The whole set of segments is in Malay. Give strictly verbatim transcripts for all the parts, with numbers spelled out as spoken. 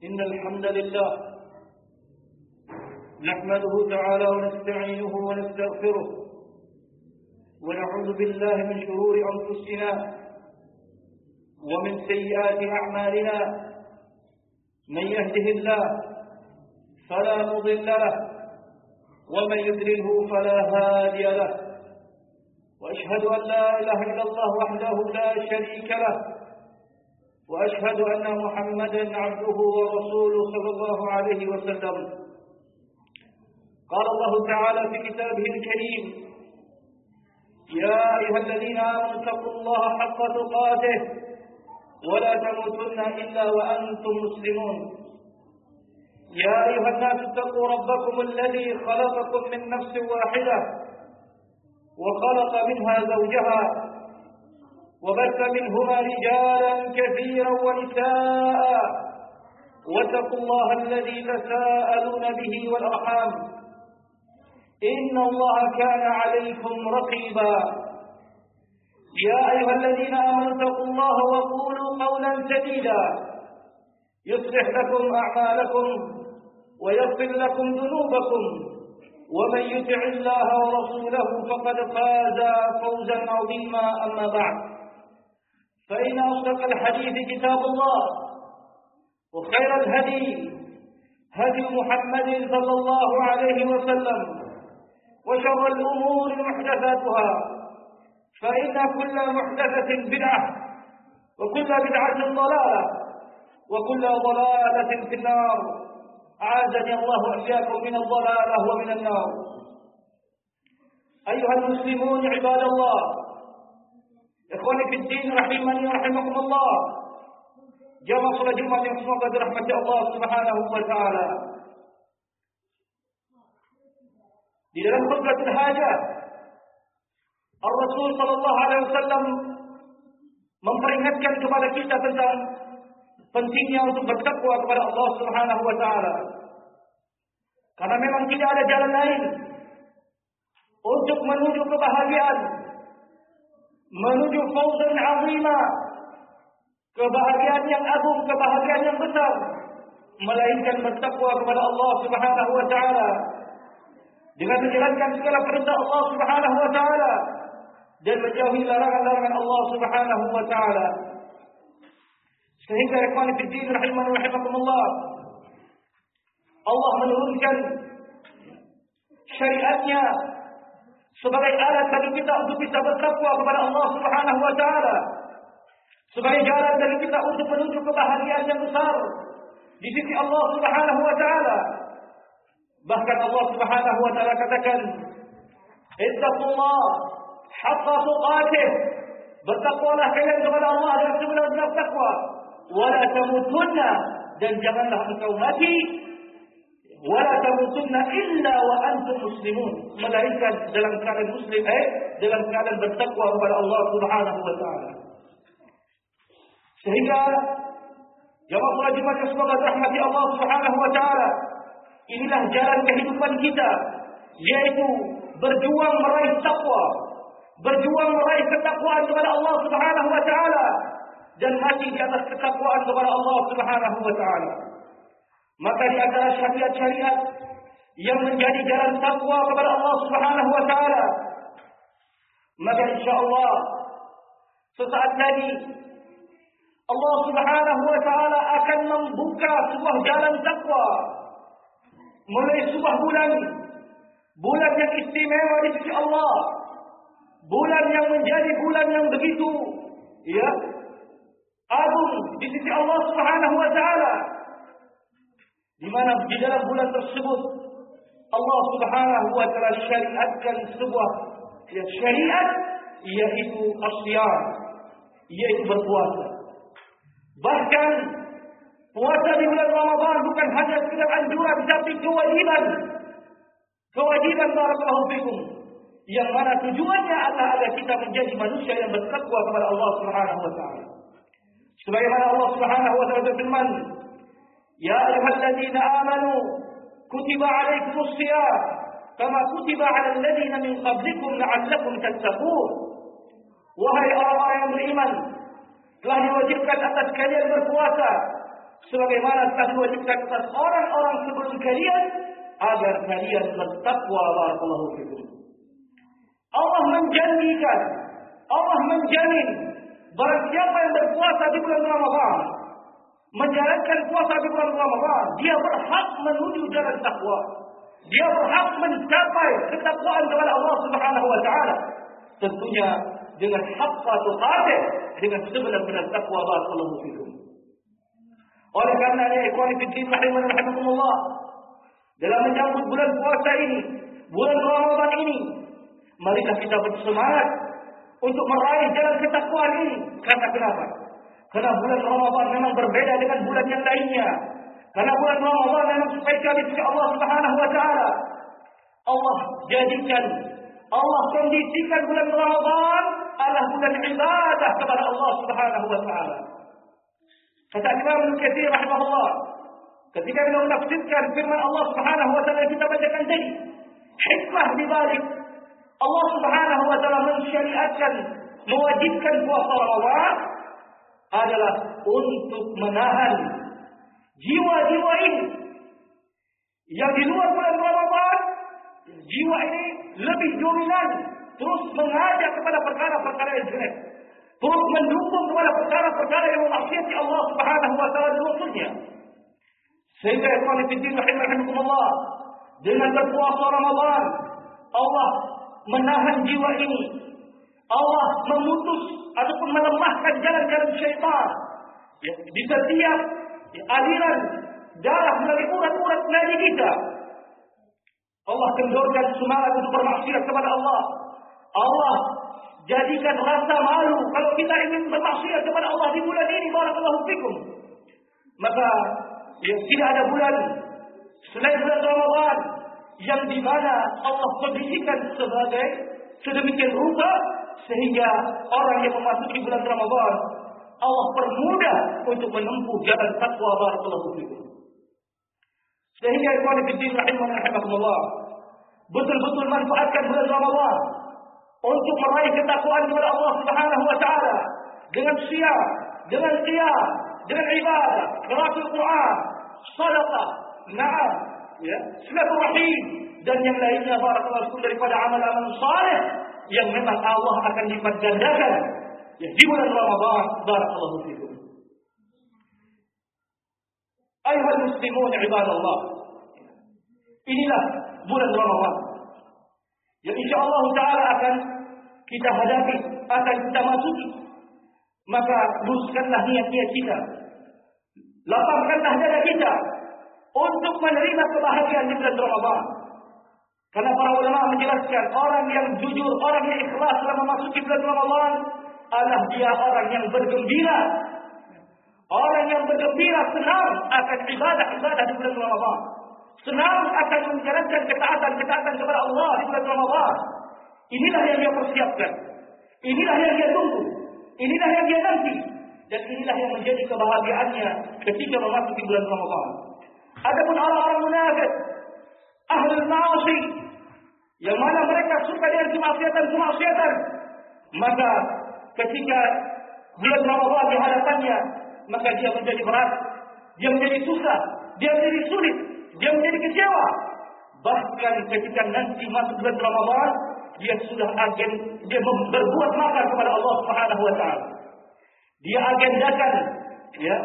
إن الحمد لله نحمده تعالى ونستعينه ونستغفره ونعوذ بالله من شرور أنفسنا ومن سيئات أعمالنا. من يهده الله فلا مضل له ومن يضلله فلا هادي له، وأشهد أن لا إله إلا الله وحده لا شريك له، وأشهد أن محمدا عبده ورسوله صلى الله عليه وسلم. قال الله تعالى في كتابه الكريم: يا أيها الذين آمنوا اتقوا الله حق تقاته ولا تموتن إلا وأنتم مسلمون. يا أيها الناس اتقوا ربكم الذي خلقكم من نفس واحدة وخلق منها زوجها وبث منهما رجالا كثيرا ونساء، واتقوا الله الذي تساءلون به والأرحام إن الله كان عليكم رقيبا. يا أيها الذين آمنوا اتقوا الله وقولوا قولا سديدا يصلح لكم أعمالكم ويغفر لكم ذنوبكم، ومن يطع الله ورسوله فقد فاز فوزا عظيما. أما بعد، فإن أصدق الحديث كتاب الله، وخير الهدي هدي محمد صلى الله عليه وسلم، وشر الأمور محدثاتها، فإن كل محدثة بدعة وكل بدعة ضلالة وكل ضلالة في النار. أعاذني الله وإياكم من الضلالة ومن النار. أيها المسلمون عباد الله، إخواني في الدين rahimani rahimakumullah, jamaah salat Jumat yang semoga dirahmati Allah Subhanahu wa taala. Di dalam khutbatul hajah, Ar-Rasul sallallahu alaihi wasallam memperingatkan kepada kita tentang pentingnya untuk bertakwa kepada Allah Subhanahu wa taala. Karena memang tidak ada jalan lain untuk menuju kebahagiaan, menuju fawzan 'azima, kebahagiaan yang agung, kebahagiaan yang besar, melainkan bertakwa kepada Allah Subhanahu wa taala dengan menjalankan segala perintah Allah Subhanahu wa taala dan menjauhi larangan-larangan Allah Subhanahu wa taala. Sehingga ikhwan fillah rahimani rahimakumullah, Allah menurunkan syariatnya sebagai alat bagi kita untuk bisa bertakwa kepada Allah Subhanahu wa taala, sebagai jalan bagi kita untuk menuju kebahagiaan yang besar di sisi Allah Subhanahu wa taala. Bahkan Allah Subhanahu wa taala katakan, "Ittaqullah haqqa tuqatih." Bertakwalah kalian kepada Allah dengan sebenar-benar takwa. Wala tamutunna, dan janganlah engkau mati, wala tamutunna illa wa antum muslimun, melainkan dalam keadaan muslim, eh dalam keadaan bertakwa kepada Allah Subhanahu wa taala. Sehingga jamaah salat Jumat yang semoga dirahmati Allah Subhanahu wa taala, inilah jalan kehidupan kita, yaitu berjuang meraih takwa, berjuang meraih ketakwaan kepada Allah Subhanahu wa taala, dan mati di atas ketakwaan kepada Allah Subhanahu wa taala. Maka di antara syariat-syariat yang menjadi jalan takwa kepada Allah Subhanahu wa taala, maka insyaallah sesaat lagi Allah Subhanahu wa taala akan membuka sebuah jalan takwa melalui sebuah bulan, bulan yang istimewa di sisi Allah, bulan yang menjadi bulan yang begitu ya agung di sisi Allah Subhanahu wa taala, di mana di dalam bulan tersebut Allah Subhanahu wa taala syariatkan sebuah ya, syariat, yaitu as-siyam, yaitu berpuasa. Bahkan puasa di bulan Ramadan bukan hanya sekedar anjuran, tapi kewajiban. Kewajiban barakallahu fikum, yang mana tujuannya adalah agar kita menjadi manusia yang bertakwa kepada Allah Subhanahu wa taala. Sebagaimana Allah Subhanahu wa taala berfirman, "Ya ayyuhalladzina amanu kutiba 'alaikumus shiyam kama kutiba 'alal ladzina min qablikum la'allakum tattaqun." Wahai orang-orang yang beriman, telah diwajibkan atas kalian berpuasa sebagaimana telah diwajibkan atas orang-orang sebelum kalian agar kalian bertakwa. Barakallahu fikum. Allah menjanjikan, Allah menjamin barang siapa yang berpuasa di bulan Ramadan, menjalankan puasa di bulan Ramadan, dia berhak menuju jalan takwa. Dia berhak mencapai ketakwaan kepada Allah Subhanahu wa taala. Tentunya dengan haqqa tuqatih, dengan sebenar-benar takwa. Barakallahu fikum. Oleh karenanya ikhwan fillah rahimani rahimakumullah, dalam menyambut bulan puasa ini, bulan Ramadan ini, marilah kita bersemangat untuk meraih jalan ketakwaan ini. Karena kenapa? Karena bulan Ramadan memang berbeda dengan bulan yang lainnya. Karena bulan Ramadan memang spesial di sisi Allah Subhanahu wa taala. Allah jadikan, Allah kondisikan bulan Ramadan adalah bulan ibadah kepada Allah Subhanahu wa taala. Kata Imam Ibnu Katsir rahimahullah, ketika beliau menafsirkan firman Allah Subhanahu wa taala yang kita bacakan tadi, hikmah di balik Allah Subhanahu wa taala mensyariatkan, mewajibkan puasa Ramadan adalah untuk menahan jiwa-jiwa ini yang di luar bulan Ramadan. Jiwa ini lebih dominan, terus mengajak kepada perkara-perkara yang jelek, terus mendukung kepada perkara-perkara yang memaksiati Allah Subhanahu wa taala dan Rasulnya. Sehingga ikhwan fillah rahimakumullah, dengan berpuasa Ramadan, Allah menahan jiwa ini. Allah memutus ataupun melemahkan jalan-jalan syaitan ya, di setiap ya, aliran darah melalui urat-urat nadi kita. Allah kendorkan semangat untuk bermaksiat kepada Allah. Allah jadikan rasa malu kalau kita ingin bermaksiat kepada Allah di bulan ini. Barakallahu fikum. Maka ya, tidak ada bulan selain bulan Ramadan yang di mana Allah kondisikan sebagai sedemikian rupa sehingga orang yang memasuki bulan Ramadan Allah permudah untuk menempuh jalan takwa. Barakallahu fikum. Sehingga ikhwan fillah rahimani rahimakumullah, betul-betul manfaatkan bulan Ramadan untuk meraih ketakwaan kepada Allah Subhanahu wa taala dengan siyam, dengan qiyam, dengan ibadah, qiraatul Quran, sedekah, na'am, ya, silaturahim dan yang lainnya. Barakallahu fikum, daripada amal-amal saleh yang memang Allah akan lipat gandakan ya, di bulan Ramadan. Barakallahu fikum. Ayuhal muslimun ibadallah, inilah bulan Ramadan yang insyaallah taala akan kita hadapi, akan kita masuki. Maka luruskanlah niat-niat kita, lapangkanlah dada kita untuk menerima kebahagiaan di bulan Ramadan. Karena para ulama menjelaskan orang yang jujur, orang yang ikhlas dalam memasuki bulan Ramadan adalah dia orang yang bergembira. Orang yang bergembira senang akan ibadah-ibadah di bulan Ramadan, senang akan menjalankan ketaatan-ketaatan kepada Allah di bulan Ramadan. Inilah yang dia persiapkan, inilah yang dia tunggu, inilah yang dia nanti, dan inilah yang menjadi kebahagiaannya ketika memasuki bulan Ramadan. Adapun orang-orang munafik, ahlul ma'asi, yang mana mereka suka dengan kemaksiatan-kemaksiatan, maka ketika bulan Ramadan di hadapannya, maka dia menjadi berat, dia menjadi susah, dia menjadi sulit, dia menjadi kecewa. Bahkan ketika nanti masuk bulan Ramadan, dia sudah agen, dia berbuat makar kepada Allah Subhanahu wa taala. Dia agendakan ya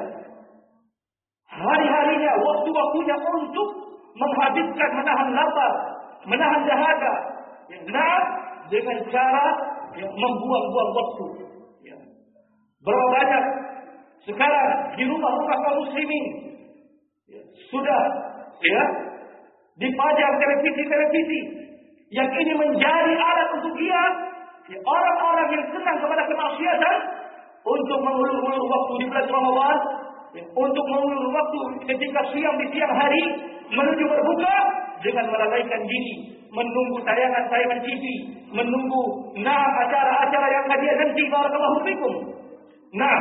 hari-harinya, waktu-waktunya untuk menghabiskan, menahan lapar, menahan dahaga. Ya, nah, dengan cara ya, membuang-buang waktu. Ya. Berapa banyak sekarang di rumah-rumah kaum muslimin ya, sudah ya dipajang televisi-televisi yang ini menjadi alat untuk dia ya, orang-orang yang senang kepada kemaksiatan untuk mengulur-ulur waktu di bulan Ramadan ya, untuk mengulur waktu ketika siang di siang hari menuju berbuka dengan melalaikan diri, menunggu tayangan-tayangan T V, menunggu nah acara-acara yang hadir nanti. Barakallahu fikum. Nah,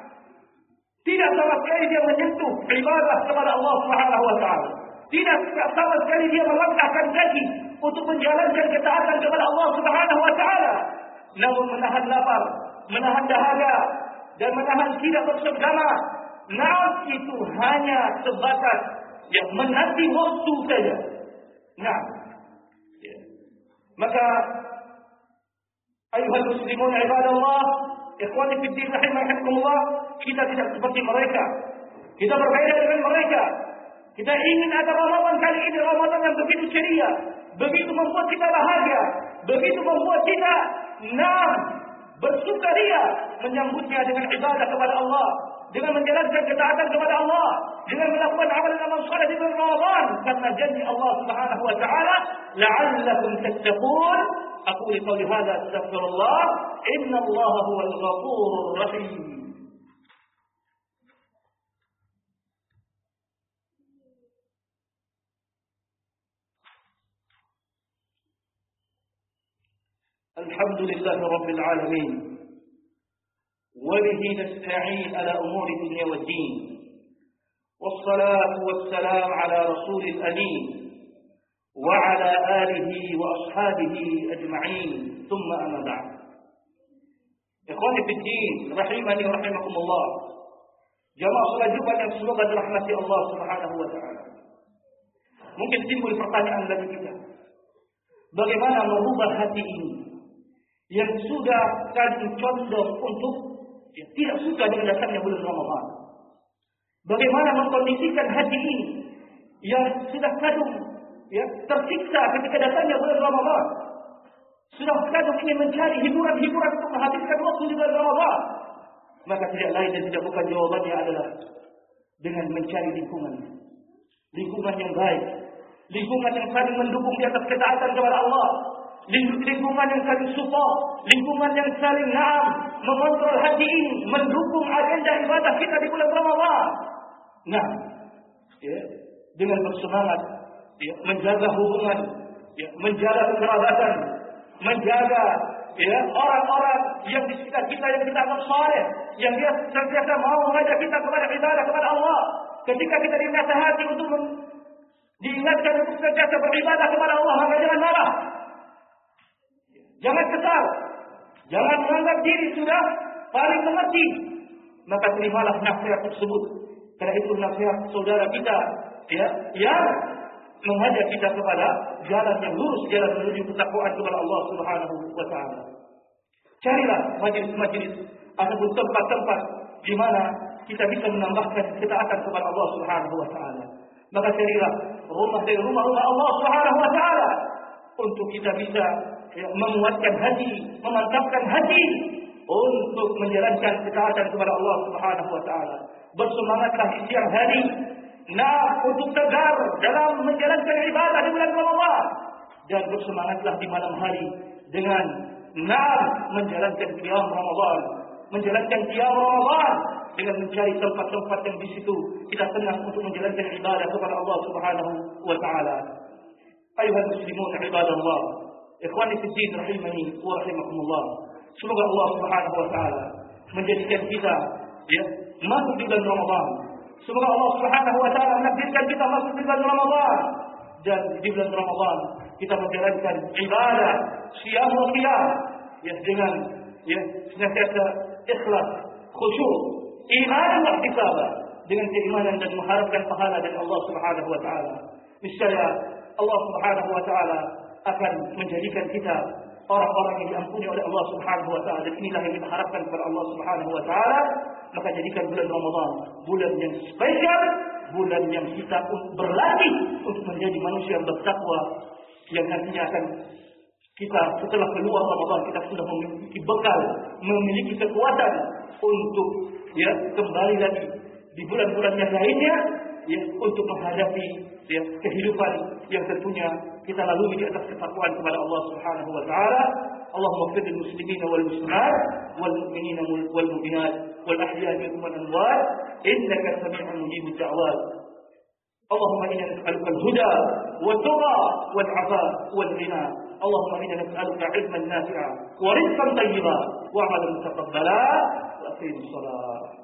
tidak sama sekali dia menyentuh ibadah kepada Allah Subhanahu wa taala. Tidak sama sekali dia melangkahkan kaki untuk menjalankan ketaatan kepada Allah Subhanahu wa taala. Namun menahan lapar, menahan dahaga dan menahan tidak bersama Naam, itu hanya sebatas yang menanti waktu saja. Naam. Ya. Maka ayuhal muslimun ibadallah, ikhwani fid din rahimakumullah, kita tidak seperti mereka. Kita berbeda dengan mereka. Kita ingin agar Ramadan kali ini Ramadan yang begitu ceria, begitu membuat kita bahagia, begitu membuat kita naam bersukaria menyambutnya dengan ibadah kepada Allah, dengan menjalankan ketaatan kepada Allah, dengan melakukan amalan-amalan saleh di bulan Ramadan, karena janji Allah Subhanahu wa taala, la'allakum tattaqun. Aqulu qawli hadza astaghfirullah, innallaha huwal ghafurur rahim. الحمد لله رب العالمين وبه نستعين على أمور الدنيا والدين والصلاة والسلام على رسول الأمين وعلى آله وأصحابه أجمعين ثم أما بعد. إخواني في الدين رحمني ورحمكم الله. Jamaah salat Jumat yang semoga dirahmati Allah Subhanahu wa taala. Mungkin timbul pertanyaan bagi kita. Bagaimana merubah hati ini yang sudah kadung condong untuk ya, tidak suka dengan datangnya bulan Ramadan? Bagaimana mengkondisikan hati ini yang sudah kadung ya, tersiksa ketika datangnya bulan Ramadan, sudah kadung ingin mencari hiburan-hiburan untuk menghabiskan waktu di bulan Ramadan? Maka tidak lain dan tidak bukan jawabannya adalah dengan mencari lingkungan, lingkungan yang baik, lingkungan yang saling mendukung di atas ketaatan kepada Allah, lingkungan yang saling support, lingkungan yang saling naam mengontrol hati ini, mendukung agenda ibadah kita di bulan Ramadan. Nah, ya, dengan bersemangat, ya, menjaga hubungan, ya, menjaga kekerabatan, menjaga ya, orang-orang yang di sekitar kita yang kita anggap saleh, yang dia senantiasa mau mengajak kita kepada ibadah kepada Allah. Ketika kita dinasihati untuk diingatkan untuk senantiasa beribadah kepada Allah, maka jangan marah. Jangan kesal, jangan menganggap diri sudah paling mengerti. Maka terimalah nasihat tersebut. Karena itu nasihat saudara kita, ya, yang mengajak kita kepada jalan yang lurus, jalan menuju ketakwaan kepada Allah Subhanahu wa taala. Carilah majelis-majelis ataupun tempat-tempat di mana kita bisa menambahkan ketaatan kepada Allah Subhanahu wa taala. Maka carilah rumah dari rumah-rumah Allah Subhanahu wa taala untuk kita bisa ya, menguatkan hati, memantapkan hati untuk menjalankan ketaatan kepada Allah Subhanahu wa taala. Bersemangatlah di siang hari, nah untuk tegar dalam menjalankan ibadah di bulan Ramadan, dan bersemangatlah di malam hari dengan nah menjalankan qiyam Ramadan, menjalankan qiyam Ramadan dengan mencari tempat-tempat yang di situ kita tenang untuk menjalankan ibadah kepada Allah Subhanahu wa taala. Ayuhal muslimun ibadallah, ikhwani fid din rahimani wa rahimakumullah. Semoga Allah Subhanahu wa taala menjadikan kita ya masuk di bulan Ramadan. Semoga Allah Subhanahu wa taala menakdirkan kita masuk di bulan Ramadan, dan di bulan Ramadan kita menjalankan ibadah siyam wa qiyam ya dengan ya senantiasa ikhlas, khusyuk, iman wa ihtisab, dengan keimanan dan mengharapkan pahala dari Allah Subhanahu wa taala. Niscaya Allah Subhanahu wa taala akan menjadikan kita orang-orang yang diampuni oleh Allah Subhanahu wa taala. Dan inilah yang kita harapkan kepada Allah Subhanahu wa taala. Maka jadikan bulan Ramadan bulan yang spesial, bulan yang kita berlatih untuk menjadi manusia yang bertakwa, yang nantinya akan kita setelah keluar Ramadan kita sudah memiliki bekal, memiliki kekuatan untuk ya kembali lagi di bulan-bulan yang lainnya ya untuk menghadapi ya kehidupan yang tentunya kita lalui di atas ketakwaan kepada Allah Subhanahu wa taala. Allahumma ighfir lil muslimina wal muslimat wal mu'minina wal mu'minat wal ahya'i minhum wal amwat innaka sami'un mujibud da'wat. Allahumma inna nas'aluka al-huda wat tuqa wal 'afaf wal ghina. Allahumma inna nas'aluka 'ilman nafi'a wa rizqan tayyiba wa 'amalan mutaqabbala wa aqimis shalah.